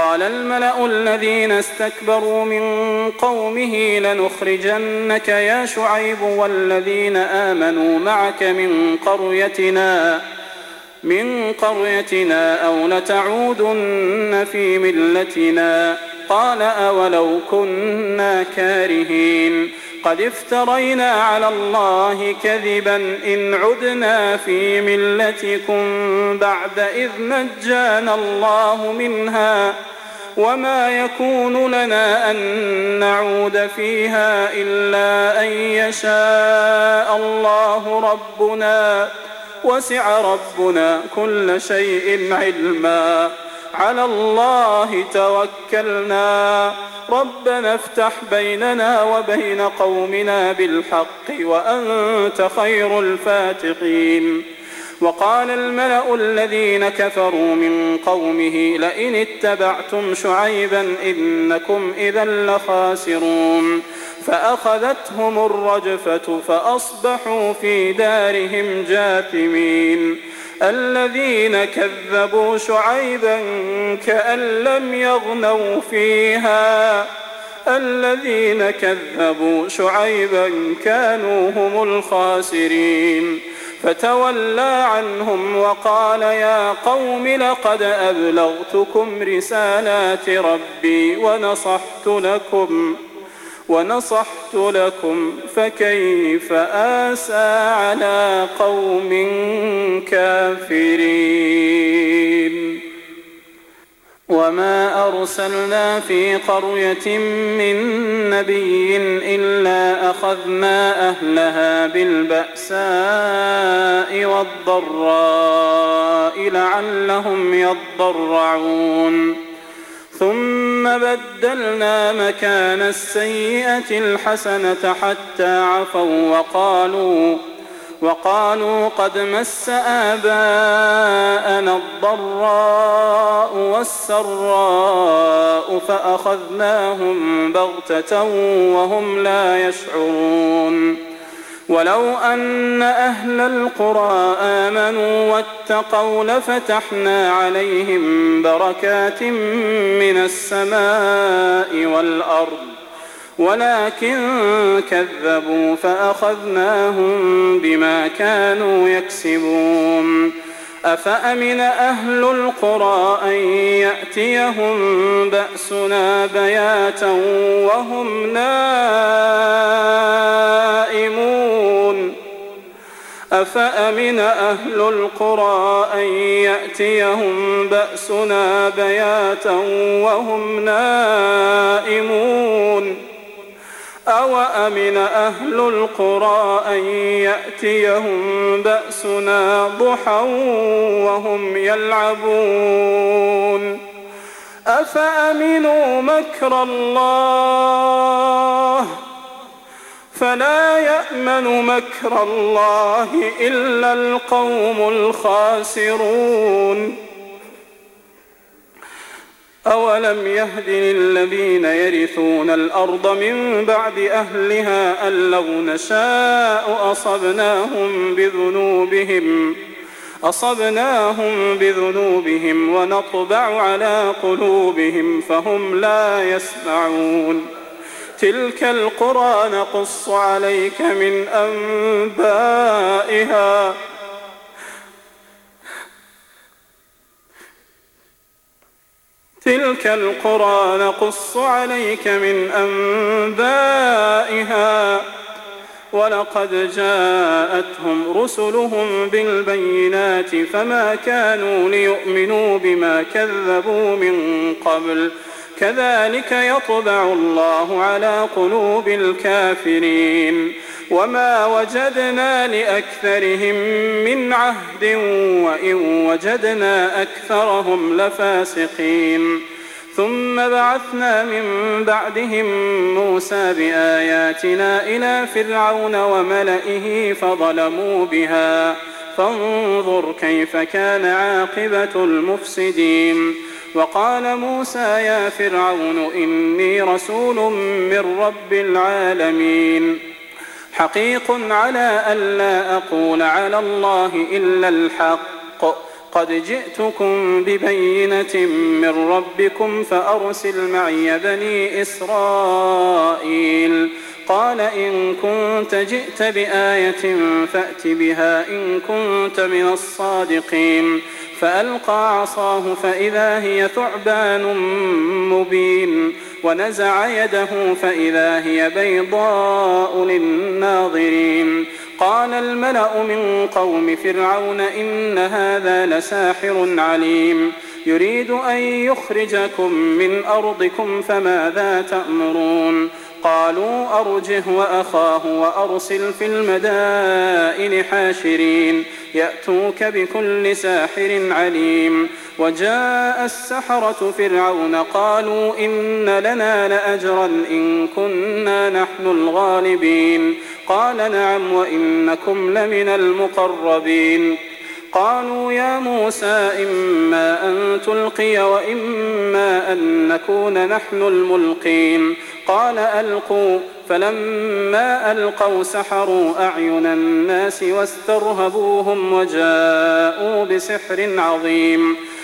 قال الملأ الذين استكبروا من قومه لنخرجنك يا شعيب والذين آمنوا معك من قريتنا أو لتعودن في ملتنا. قال أولو كنا كارهين قد افترينا على الله كذبا إن عدنا في ملتكم بعد إذ نجانا الله منها وما يكون لنا أن نعود فيها إلا أن يشاء الله ربنا وسع ربنا كل شيء علما على الله توكلنا ربنا افتح بيننا وبين قومنا بالحق وأنت خير الفاتحين. وقال الملأ الذين كفروا من قومه لئن اتبعتم شعيبا إنكم إذا لخاسرون. فأخذتهم الرجفة فأصبحوا في دارهم جاثمين. الذين كذبوا شعيبا كأن لم يغنوا فيها الذين كذبوا شعيبا كانوا هم الخاسرين. فتولى عنهم وقال يا قوم لقد أبلغتكم رسالات ربي ونصحت لكم فكيف آسى على قوم كافرين. وما أرسلنا في قرية من نبي إلا أخذنا أهلها بالبأساء والضراء لعلهم يضرعون. ثم بدلنا مكان السيئة الحسنة حتى عفوا وقالوا قد مس آباءنا الضراء والسراء فأخذناهم بغتة وهم لا يشعرون. ولو أن أهل القرى آمنوا واتقوا لفتحنا عليهم بركات من السماء والأرض ولكن كذبوا فأخذناهم بما كانوا يكسبون. أفأمن أهل القرى أن يأتيهم بأسنا بياتا وهم نائمون أفأمن أهل القرى أن يأتيهم بأسنا بياتا وهم نائمون أوأمن أهل القرى أن يأتيهم بأسنا ضحى وهم يلعبون أفأمنوا مكر الله فلا يأمن مكر الله إلا القوم الخاسرون. أولم يهد للذين يرثون الأرض من بعد أهلها أن لو نشاء أصبناهم بذنوبهم ونطبع على قلوبهم فهم لا يسمعون. تلك القرى نقص عليك من أنبائها ولقد جاءتهم رسلهم بالبينات فما كانوا ليؤمنوا بما كذبوا من قبل كذلك يطبع الله على قلوب الكافرين. وما وجدنا لأكثرهم من عهد وإن وجدنا أكثرهم لفاسقين. ثم بعثنا من بعدهم موسى بآياتنا إلى فرعون وملئه فظلموا بها فانظر كيف كان عاقبة المفسدين. وقال موسى يا فرعون إني رسول من رب العالمين حقيق على ألا أقول على الله إلا الحق قد جئتكم ببينة من ربكم فأرسل معي بني إسرائيل. قال إن كنت جئت بآية فأت بها إن كنت من الصادقين. فألقى عصاه فإذا هي ثعبان مبين ونزع يده فإذا هي بيضاء للناظرين. قال الملأ من قوم فرعون إن هذا لساحر عليم يريد أن يخرجكم من أرضكم فماذا تأمرون؟ قالوا أرجه وأخاه وأرسل في المدائن حاشرين يأتوك بكل ساحر عليم. وجاء السحرة فرعون قالوا إن لنا لأجرا إن كنا نحن الغالبين. قال نعم وإنكم لمن المقربين. قالوا يا موسى إما أن تلقي وإما أن نكون نحن الملقين. قال ألقوا. فلما ألقوا سحروا أعين الناس واسترهبوهم وجاءوا بسحر عظيم.